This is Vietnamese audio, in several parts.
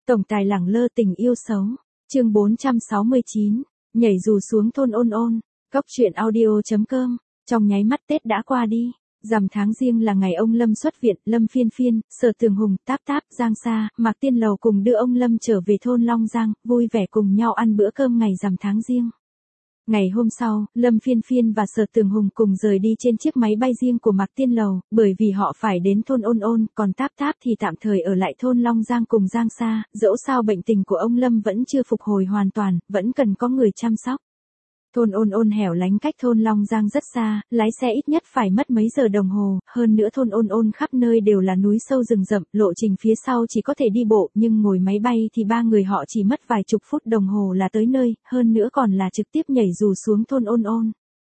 Tổng tài lẳng lơ tình yêu xấu. Chương 469. Nhảy dù xuống thôn ôn ôn. Cóc truyện audio.com. Trong nháy mắt Tết đã qua đi. Rằm tháng Giêng là ngày ông Lâm xuất viện, Lâm Phiên Phiên, Sở Tường Hùng, Táp Táp, Giang Sa, Mạc Tiên Lầu cùng đưa ông Lâm trở về thôn Long Giang, vui vẻ cùng nhau ăn bữa cơm ngày rằm tháng Giêng. Ngày hôm sau, Lâm Phiên Phiên và Sở Tường Hùng cùng rời đi trên chiếc máy bay riêng của Mạc Tiên Lầu, bởi vì họ phải đến thôn ôn ôn, còn Táp Táp thì tạm thời ở lại thôn Long Giang cùng Giang Sa, dẫu sao bệnh tình của ông Lâm vẫn chưa phục hồi hoàn toàn, vẫn cần có người chăm sóc. Thôn ôn ôn hẻo lánh cách thôn Long Giang rất xa, lái xe ít nhất phải mất mấy giờ đồng hồ, hơn nữa thôn ôn ôn khắp nơi đều là núi sâu rừng rậm, lộ trình phía sau chỉ có thể đi bộ, nhưng ngồi máy bay thì ba người họ chỉ mất vài chục phút đồng hồ là tới nơi, hơn nữa còn là trực tiếp nhảy dù xuống thôn ôn ôn.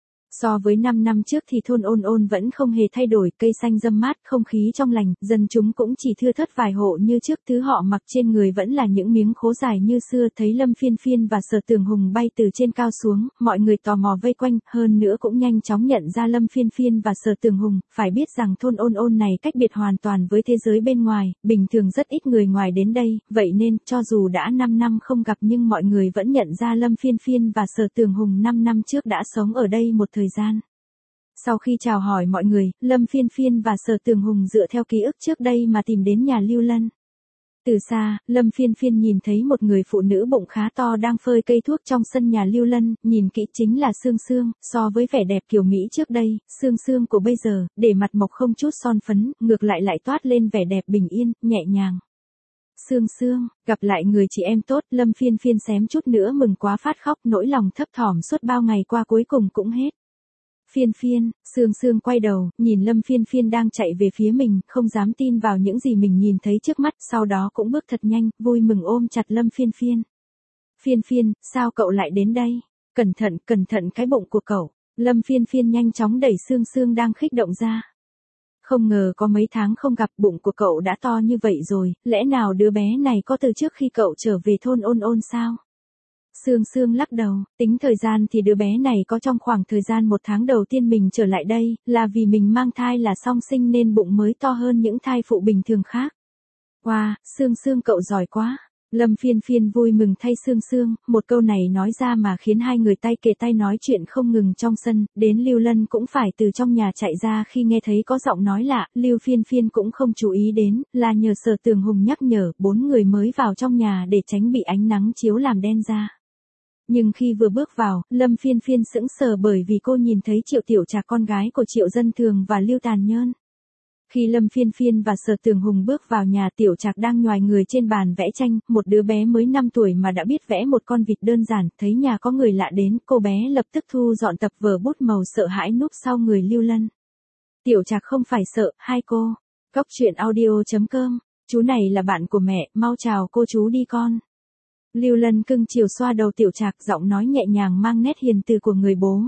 So với 5 năm trước thì thôn ôn ôn vẫn không hề thay đổi, cây xanh râm mát, không khí trong lành, dân chúng cũng chỉ thưa thớt vài hộ như trước, thứ họ mặc trên người vẫn là những miếng khố dài như xưa. Thấy Lâm Phiên Phiên và Sở Tường Hùng bay từ trên cao xuống, mọi người tò mò vây quanh, hơn nữa cũng nhanh chóng nhận ra Lâm Phiên Phiên và Sở Tường Hùng, phải biết rằng thôn ôn ôn này cách biệt hoàn toàn với thế giới bên ngoài, bình thường rất ít người ngoài đến đây, vậy nên, cho dù đã 5 năm không gặp nhưng mọi người vẫn nhận ra Lâm Phiên Phiên và Sở Tường Hùng 5 năm trước đã sống ở đây một thời gian. Sau khi chào hỏi mọi người, Lâm Phiên Phiên và Sở Tường Hùng dựa theo ký ức trước đây mà tìm đến nhà Lưu Lân. Từ xa, Lâm Phiên Phiên nhìn thấy một người phụ nữ bụng khá to đang phơi cây thuốc trong sân nhà Lưu Lân, nhìn kỹ chính là Sương Sương, so với vẻ đẹp kiều mỹ trước đây, Sương Sương của bây giờ, để mặt mộc không chút son phấn, ngược lại lại toát lên vẻ đẹp bình yên, nhẹ nhàng. Sương Sương, gặp lại người chị em tốt, Lâm Phiên Phiên xém chút nữa mừng quá phát khóc, nỗi lòng thấp thỏm suốt bao ngày qua cuối cùng cũng hết. Phiên Phiên, Sương Sương quay đầu, nhìn Lâm Phiên Phiên đang chạy về phía mình, không dám tin vào những gì mình nhìn thấy trước mắt, sau đó cũng bước thật nhanh, vui mừng ôm chặt Lâm Phiên Phiên. Phiên Phiên, sao cậu lại đến đây? Cẩn thận cái bụng của cậu. Lâm Phiên Phiên nhanh chóng đẩy Sương Sương đang khích động ra. Không ngờ có mấy tháng không gặp bụng của cậu đã to như vậy rồi, lẽ nào đứa bé này có từ trước khi cậu trở về thôn ôn ôn sao? Sương Sương lắc đầu, tính thời gian thì đứa bé này có trong khoảng thời gian 1 tháng đầu tiên mình trở lại đây, là vì mình mang thai là song sinh nên bụng mới to hơn những thai phụ bình thường khác. Wow, Sương Sương cậu giỏi quá. Lâm Phiên Phiên vui mừng thay Sương Sương, một câu này nói ra mà khiến hai người tay kề tay nói chuyện không ngừng trong sân, đến Lưu Lân cũng phải từ trong nhà chạy ra khi nghe thấy có giọng nói lạ, Lưu Phiên Phiên cũng không chú ý đến, là nhờ Sở Tường Hùng nhắc nhở, 4 người mới vào trong nhà để tránh bị ánh nắng chiếu làm đen da. Nhưng khi vừa bước vào, Lâm Phiên Phiên sững sờ bởi vì cô nhìn thấy Triệu Tiểu Trạc con gái của Triệu Dân Thường và Lưu Tàn Nhơn. Khi Lâm Phiên Phiên và Sở Tường Hùng bước vào nhà, Tiểu Trạc đang nhoài người trên bàn vẽ tranh, một đứa bé mới 5 tuổi mà đã biết vẽ một con vịt đơn giản, thấy nhà có người lạ đến, cô bé lập tức thu dọn tập vở bút màu sợ hãi núp sau người Lưu Lân. Tiểu Trạc không phải sợ, hai cô. Cóc truyện audio.com, chú này là bạn của mẹ, mau chào cô chú đi con. Lưu Lân cưng chiều xoa đầu Tiểu Trạc, giọng nói nhẹ nhàng mang nét hiền từ của người bố.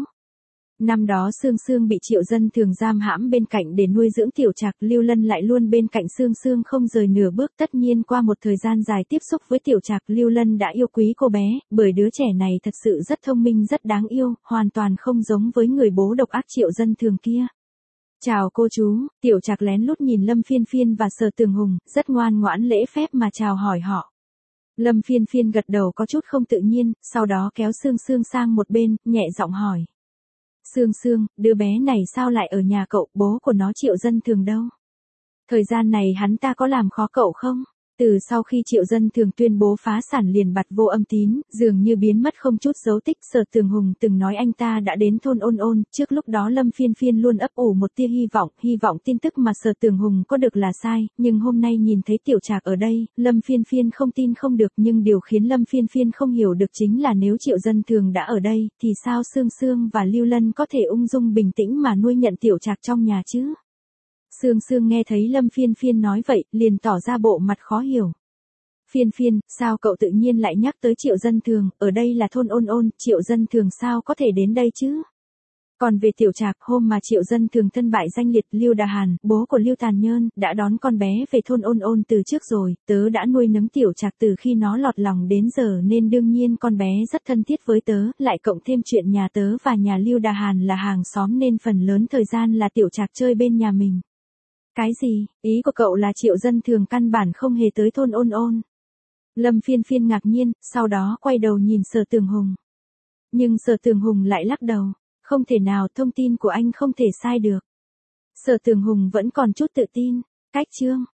Năm đó Sương Sương bị Triệu Dân Thường giam hãm bên cạnh để nuôi dưỡng Tiểu Trạc, Lưu Lân lại luôn bên cạnh Sương Sương không rời nửa bước. Tất nhiên qua một thời gian dài tiếp xúc với Tiểu Trạc, Lưu Lân đã yêu quý cô bé, bởi đứa trẻ này thật sự rất thông minh, rất đáng yêu, hoàn toàn không giống với người bố độc ác Triệu Dân Thường kia. Chào cô chú. Tiểu Trạc lén lút nhìn Lâm Phiên Phiên và Sở Tường Hùng, rất ngoan ngoãn lễ phép mà chào hỏi họ. Lâm Phiên Phiên gật đầu có chút không tự nhiên, sau đó kéo Sương Sương sang một bên, nhẹ giọng hỏi. Sương Sương, đứa bé này sao lại ở nhà cậu, bố của nó Triệu Dân Thường đâu? Thời gian này hắn ta có làm khó cậu không? Từ sau khi Triệu Dân Thường tuyên bố phá sản liền bặt vô âm tín, dường như biến mất không chút dấu tích. Sở Tường Hùng từng nói anh ta đã đến thôn ôn ôn, trước lúc đó Lâm Phiên Phiên luôn ấp ủ một tia hy vọng tin tức mà Sở Tường Hùng có được là sai, nhưng hôm nay nhìn thấy Tiểu Trạc ở đây, Lâm Phiên Phiên không tin không được, nhưng điều khiến Lâm Phiên Phiên không hiểu được chính là nếu Triệu Dân Thường đã ở đây, thì sao Sương Sương và Lưu Lân có thể ung dung bình tĩnh mà nuôi nhận Tiểu Trạc trong nhà chứ? Sương Sương nghe thấy Lâm Phiên Phiên nói vậy, liền tỏ ra bộ mặt khó hiểu. Phiên Phiên, sao cậu tự nhiên lại nhắc tới Triệu Dân Thường, ở đây là thôn ôn ôn, Triệu Dân Thường sao có thể đến đây chứ? Còn về Tiểu Trạc, hôm mà Triệu Dân Thường thân bại danh liệt, Lưu Đà Hàn, bố của Lưu Tàn Nhơn, đã đón con bé về thôn ôn ôn từ trước rồi, tớ đã nuôi nấng Tiểu Trạc từ khi nó lọt lòng đến giờ nên đương nhiên con bé rất thân thiết với tớ, lại cộng thêm chuyện nhà tớ và nhà Lưu Đà Hàn là hàng xóm nên phần lớn thời gian là Tiểu Trạc chơi bên nhà mình. Cái gì, ý của cậu là Triệu Dân Thường căn bản không hề tới thôn ôn ôn? Lâm Phiên Phiên ngạc nhiên, sau đó quay đầu nhìn Sở Tường Hùng. Nhưng Sở Tường Hùng lại lắc đầu, không thể nào, thông tin của anh không thể sai được. Sở Tường Hùng vẫn còn chút tự tin, cách chương